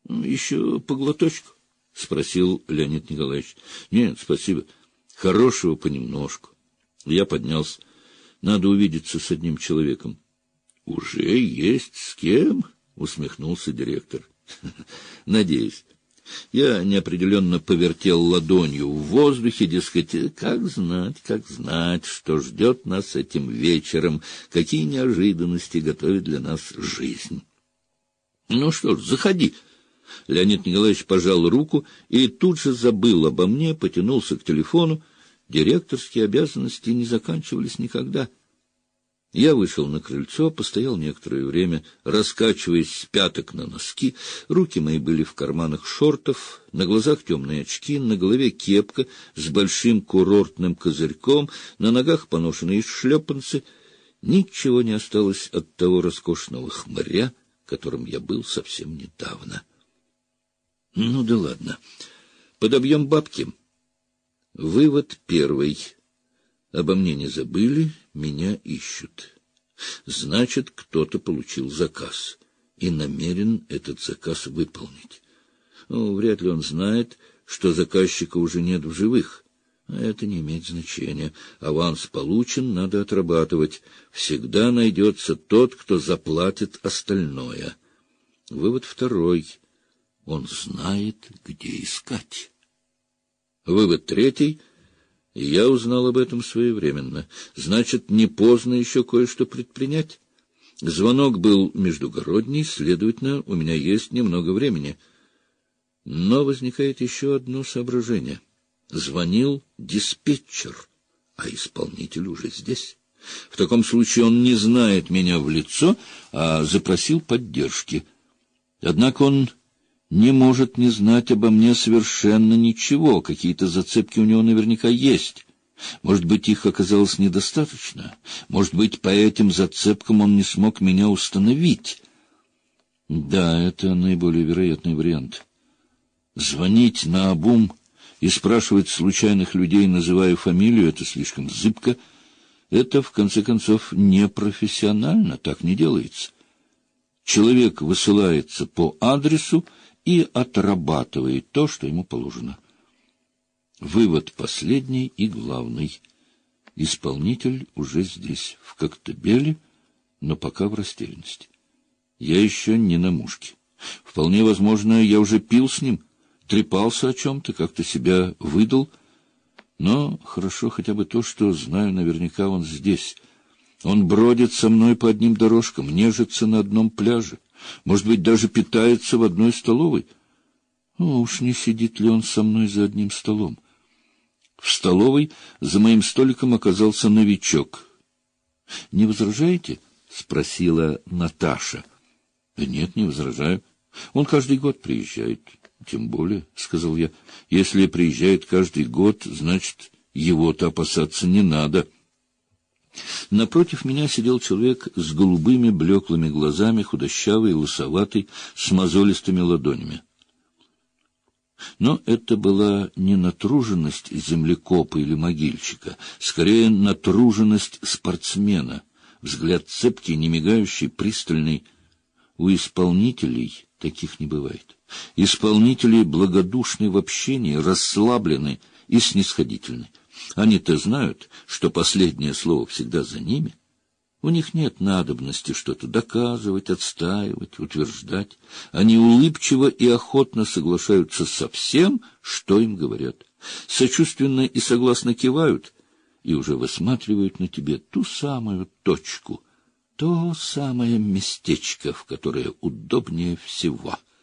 — Еще по глоточку? — спросил Леонид Николаевич. — Нет, спасибо. Хорошего понемножку. Я поднялся. Надо увидеться с одним человеком. — Уже есть с кем? — усмехнулся директор. — Надеюсь. Я неопределенно повертел ладонью в воздухе, дескать, как знать, что ждет нас этим вечером, какие неожиданности готовит для нас жизнь. — Ну что ж, заходи. Леонид Николаевич пожал руку и тут же забыл обо мне, потянулся к телефону. Директорские обязанности не заканчивались никогда. Я вышел на крыльцо, постоял некоторое время, раскачиваясь с пяток на носки. Руки мои были в карманах шортов, на глазах темные очки, на голове кепка с большим курортным козырьком, на ногах поношенные шлепанцы. Ничего не осталось от того роскошного хмыря, которым я был совсем недавно. Ну да ладно, подобьем бабки. Вывод первый. Обо мне не забыли, меня ищут. Значит, кто-то получил заказ и намерен этот заказ выполнить. Ну, вряд ли он знает, что заказчика уже нет в живых. Это не имеет значения. Аванс получен, надо отрабатывать. Всегда найдется тот, кто заплатит остальное. Вывод второй. Он знает, где искать. Вывод третий. Я узнал об этом своевременно. Значит, не поздно еще кое-что предпринять. Звонок был междугородний, следовательно, у меня есть немного времени. Но возникает еще одно соображение. Звонил диспетчер, а исполнитель уже здесь. В таком случае он не знает меня в лицо, а запросил поддержки. Однако он не может не знать обо мне совершенно ничего. Какие-то зацепки у него наверняка есть. Может быть, их оказалось недостаточно. Может быть, по этим зацепкам он не смог меня установить. Да, это наиболее вероятный вариант. Звонить наобум и спрашивать случайных людей, называя фамилию, это слишком зыбко. Это, в конце концов, непрофессионально, так не делается. Человек высылается по адресу и отрабатывает то, что ему положено. Вывод последний и главный. Исполнитель уже здесь, в Коктебеле, но пока в растерянности. Я еще не на мушке. Вполне возможно, я уже пил с ним, трепался о чем-то, как-то себя выдал. Но хорошо хотя бы то, что знаю наверняка он здесь. Он бродит со мной по одним дорожкам, нежится на одном пляже. Может быть, даже питается в одной столовой. Ну, уж не сидит ли он со мной за одним столом? В столовой за моим столиком оказался новичок. — Не возражаете? — спросила Наташа. — Да нет, не возражаю. Он каждый год приезжает. — Тем более, — сказал я, — если приезжает каждый год, значит, его-то опасаться не надо. Напротив меня сидел человек с голубыми блеклыми глазами, худощавый, лысоватый, с мозолистыми ладонями. Но это была не натруженность землекопа или могильщика, скорее натруженность спортсмена, взгляд цепкий, немигающий, пристальный. У исполнителей таких не бывает. Исполнители благодушны в общении, расслаблены и снисходительны. Они-то знают, что последнее слово всегда за ними. У них нет надобности что-то доказывать, отстаивать, утверждать. Они улыбчиво и охотно соглашаются со всем, что им говорят. Сочувственно и согласно кивают и уже высматривают на тебе ту самую точку, то самое местечко, в которое удобнее всего —